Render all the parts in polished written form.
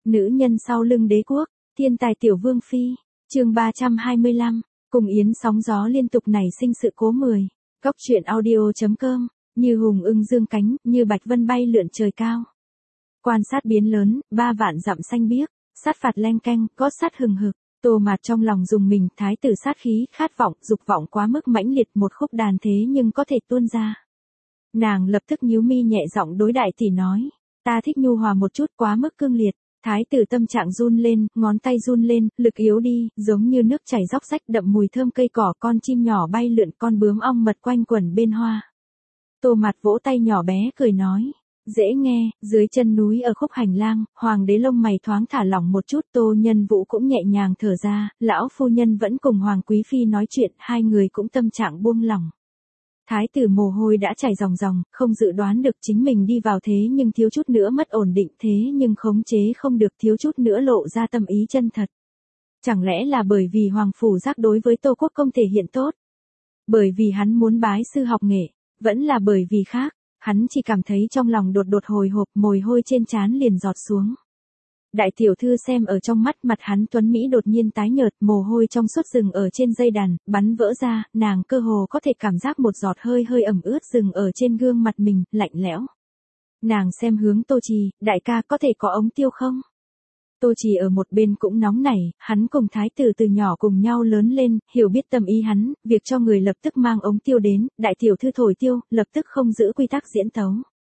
Nữ nhân sau lưng đế quốc, thiên tài tiểu vương phi, chương 325, cùng yến sóng gió liên tục nảy sinh sự cố 10. Góc truyện audio.com, như hùng ưng dương cánh, như bạch vân bay lượn trời cao. Quan sát biến lớn, 3 vạn dặm xanh biếc, sát phạt leng keng, gót sát hừng hực. Tô Mạt trong lòng dùng mình, thái tử sát khí, khát vọng, dục vọng quá mức mãnh liệt, một khúc đàn thế nhưng có thể tuôn ra. Nàng lập tức nhíu mi nhẹ giọng đối đại tỷ nói, ta thích nhu hòa một chút, quá mức cương liệt. Thái tử tâm trạng run lên, ngón tay run lên, lực yếu đi, giống như nước chảy róc rách đậm mùi thơm cây cỏ, con chim nhỏ bay lượn, con bướm ong mật quanh quẩn bên hoa. Tô Mạt vỗ tay nhỏ bé cười nói, dễ nghe. Dưới chân núi ở khúc hành lang, hoàng đế lông mày thoáng thả lỏng một chút, Tô Nhân Vũ cũng nhẹ nhàng thở ra, lão phu nhân vẫn cùng hoàng quý phi nói chuyện, hai người cũng tâm trạng buông lỏng. Thái tử mồ hôi đã chảy ròng ròng, không dự đoán được chính mình đi vào thế nhưng thiếu chút nữa mất ổn định, thế nhưng khống chế không được, thiếu chút nữa lộ ra tâm ý chân thật. Chẳng lẽ là bởi vì hoàng phủ giác đối với Tô Quốc công thể hiện tốt? Bởi vì hắn muốn bái sư học nghệ, vẫn là bởi vì khác, hắn chỉ cảm thấy trong lòng đột đột hồi hộp, mồ hôi trên trán liền giọt xuống. Đại tiểu thư xem ở trong mắt, mặt hắn tuấn Mỹ đột nhiên tái nhợt, mồ hôi trong suốt rừng ở trên dây đàn, bắn vỡ ra, nàng cơ hồ có thể cảm giác một giọt hơi hơi ẩm ướt rừng ở trên gương mặt mình, lạnh lẽo. Nàng xem hướng Tô Trì, đại ca có thể có ống tiêu không? Tô Trì ở một bên cũng nóng nảy, hắn cùng thái tử từ nhỏ cùng nhau lớn lên, hiểu biết tâm ý hắn, việc cho người lập tức mang ống tiêu đến, đại tiểu thư thổi tiêu, lập tức không giữ quy tắc diễn tấu.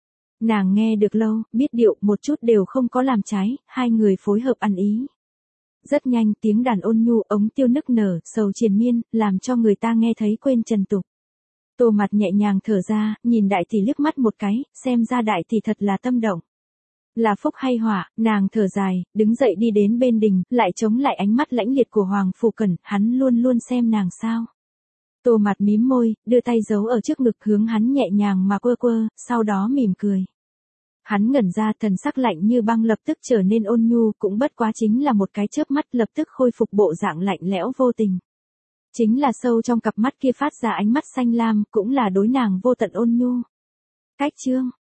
Nàng nghe được lâu, biết điệu, một chút đều không có làm trái, hai người phối hợp ăn ý. Rất nhanh, tiếng đàn ôn nhu, ống tiêu nức nở, sầu triền miên, làm cho người ta nghe thấy quên trần tục. Tô Mạt nhẹ nhàng thở ra, nhìn đại tỷ liếc mắt một cái, xem ra đại tỷ thật là tâm động. Là phúc hay họa, nàng thở dài, đứng dậy đi đến bên đình, lại chống lại ánh mắt lãnh liệt của Hoàng Phủ Cẩn, hắn luôn luôn xem nàng sao. Tô Mạt mím môi, đưa tay giấu ở trước ngực hướng hắn nhẹ nhàng mà quơ quơ, sau đó mỉm cười. Hắn ngẩn ra, thần sắc lạnh như băng lập tức trở nên ôn nhu, cũng bất quá chính là một cái chớp mắt lập tức khôi phục bộ dạng lạnh lẽo vô tình. Chính là sâu trong cặp mắt kia phát ra ánh mắt xanh lam, cũng là đối nàng vô tận ôn nhu. Cách chương